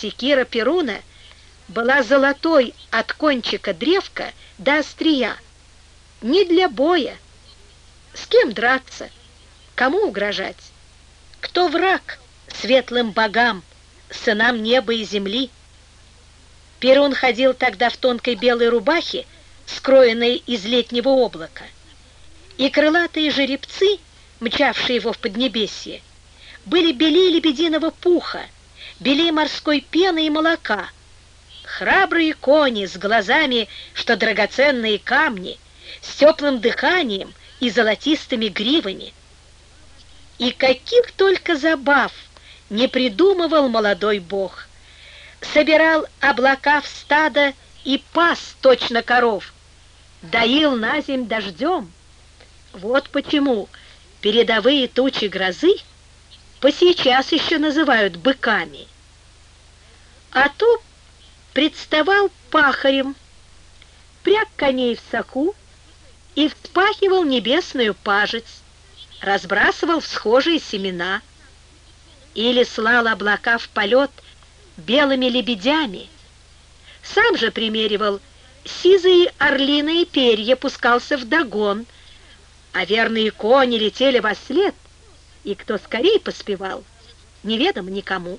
Секира Перуна была золотой от кончика древка до острия. Не для боя. С кем драться? Кому угрожать? Кто враг светлым богам, сынам неба и земли? Перун ходил тогда в тонкой белой рубахе, скроенной из летнего облака, и крылатые жеребцы, мчавшие его в поднебесье, были белее лебединого пуха, белее морской пены и молока. Храбрые кони с глазами, что драгоценные камни, с теплым дыханием и золотистыми гривами. И каких только забав не придумывал молодой бог. Собирал облака в стадо и пас точно коров, доил на земь дождем. Вот почему передовые тучи грозы посейчас еще называют быками. А то представал пахарем, пряг коней в соку и вспахивал небесную пажить, разбрасывал всхожие семена или слал облака в полет белыми лебедями, сам же примеривал сизые орлиные перья, пускался вдогон, а верные кони летели вослед, и кто скорее поспевал, неведомо никому.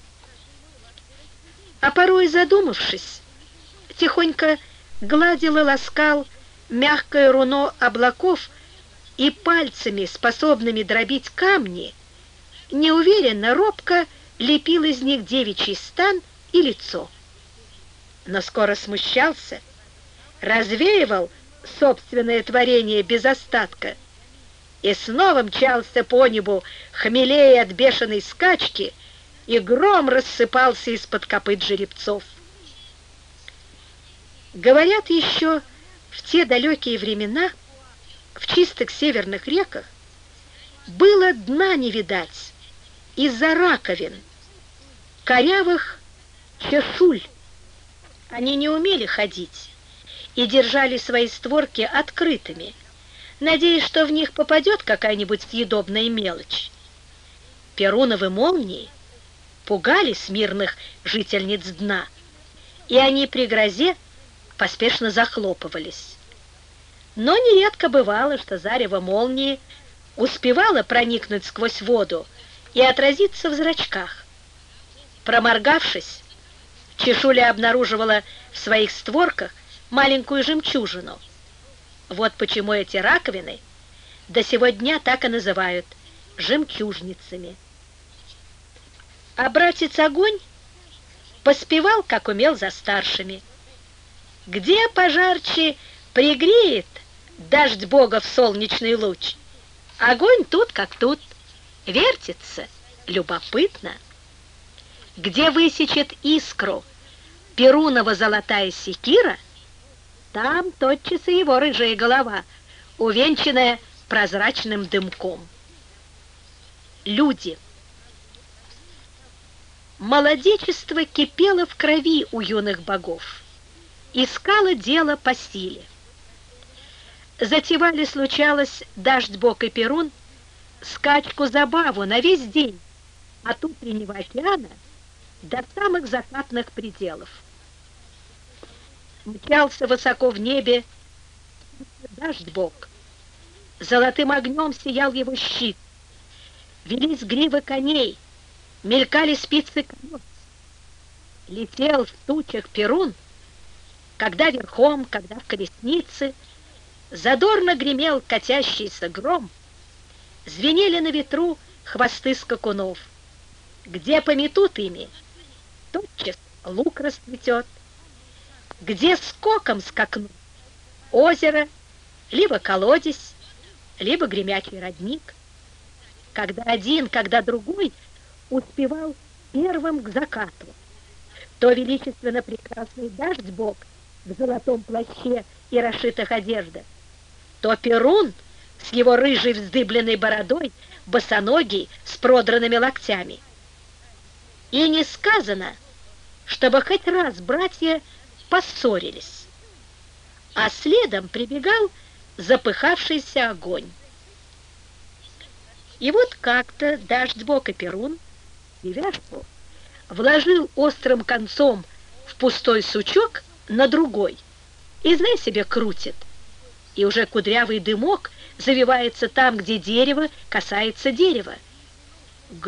А порой, задумавшись, тихонько гладил и ласкал мягкое руно облаков и пальцами, способными дробить камни, неуверенно, робко лепил из них девичий стан и лицо. Но скоро смущался, развеивал собственное творение без остатка и снова мчался по небу, хмелея от бешеной скачки, и гром рассыпался из-под копыт жеребцов. Говорят, еще в те далекие времена в чистых северных реках было дна не видать из-за раковин, корявых чешуль. Они не умели ходить и держали свои створки открытыми, надеясь, что в них попадет какая-нибудь съедобная мелочь. Перуновы молнии пугали смирных жительниц дна, и они при грозе поспешно захлопывались. Но нередко бывало, что зарево молнии успевало проникнуть сквозь воду и отразиться в зрачках. Проморгавшись, чешуля обнаруживала в своих створках маленькую жемчужину. Вот почему эти раковины до сего дня так и называют жемчужницами. А братец Огонь поспевал, как умел, за старшими. Где пожарче пригреет дождь Бога в солнечный луч, огонь тут как тут, вертится, любопытно. Где высечет искру Перунова золотая секира, там тотчас и его рыжая голова, увенчанная прозрачным дымком. Люди. Молодечество кипело в крови у юных богов, искало дело по силе. Затевали, случалось, Дождь-Бог и Перун скачку-забаву на весь день от утреннего океана до самых закатных пределов. Мчался высоко в небе Дождь-Бог, золотым огнем сиял его щит, велись гривы коней, мелькали спицы колес. Летел в тучах Перун, когда верхом, когда в колеснице, задорно гремел катящийся гром, звенели на ветру хвосты скакунов. Где пометут ими, тотчас лук расцветет. Где скоком скакнут, озеро, либо колодец, либо гремячий родник. Когда один, когда другой успевал первым к закату, то величественно прекрасный Дождь-Бог в золотом плаще и расшитых одеждах, то Перун с его рыжей вздыбленной бородой, босоногий, с продранными локтями. И не сказано, чтобы хоть раз братья поссорились, а следом прибегал запыхавшийся Огонь. И вот как-то Дождь-Бог и Перун, девяшку, вложил острым концом в пустой сучок на другой и, знай себе, крутит. И уже кудрявый дымок завивается там, где дерево касается дерева.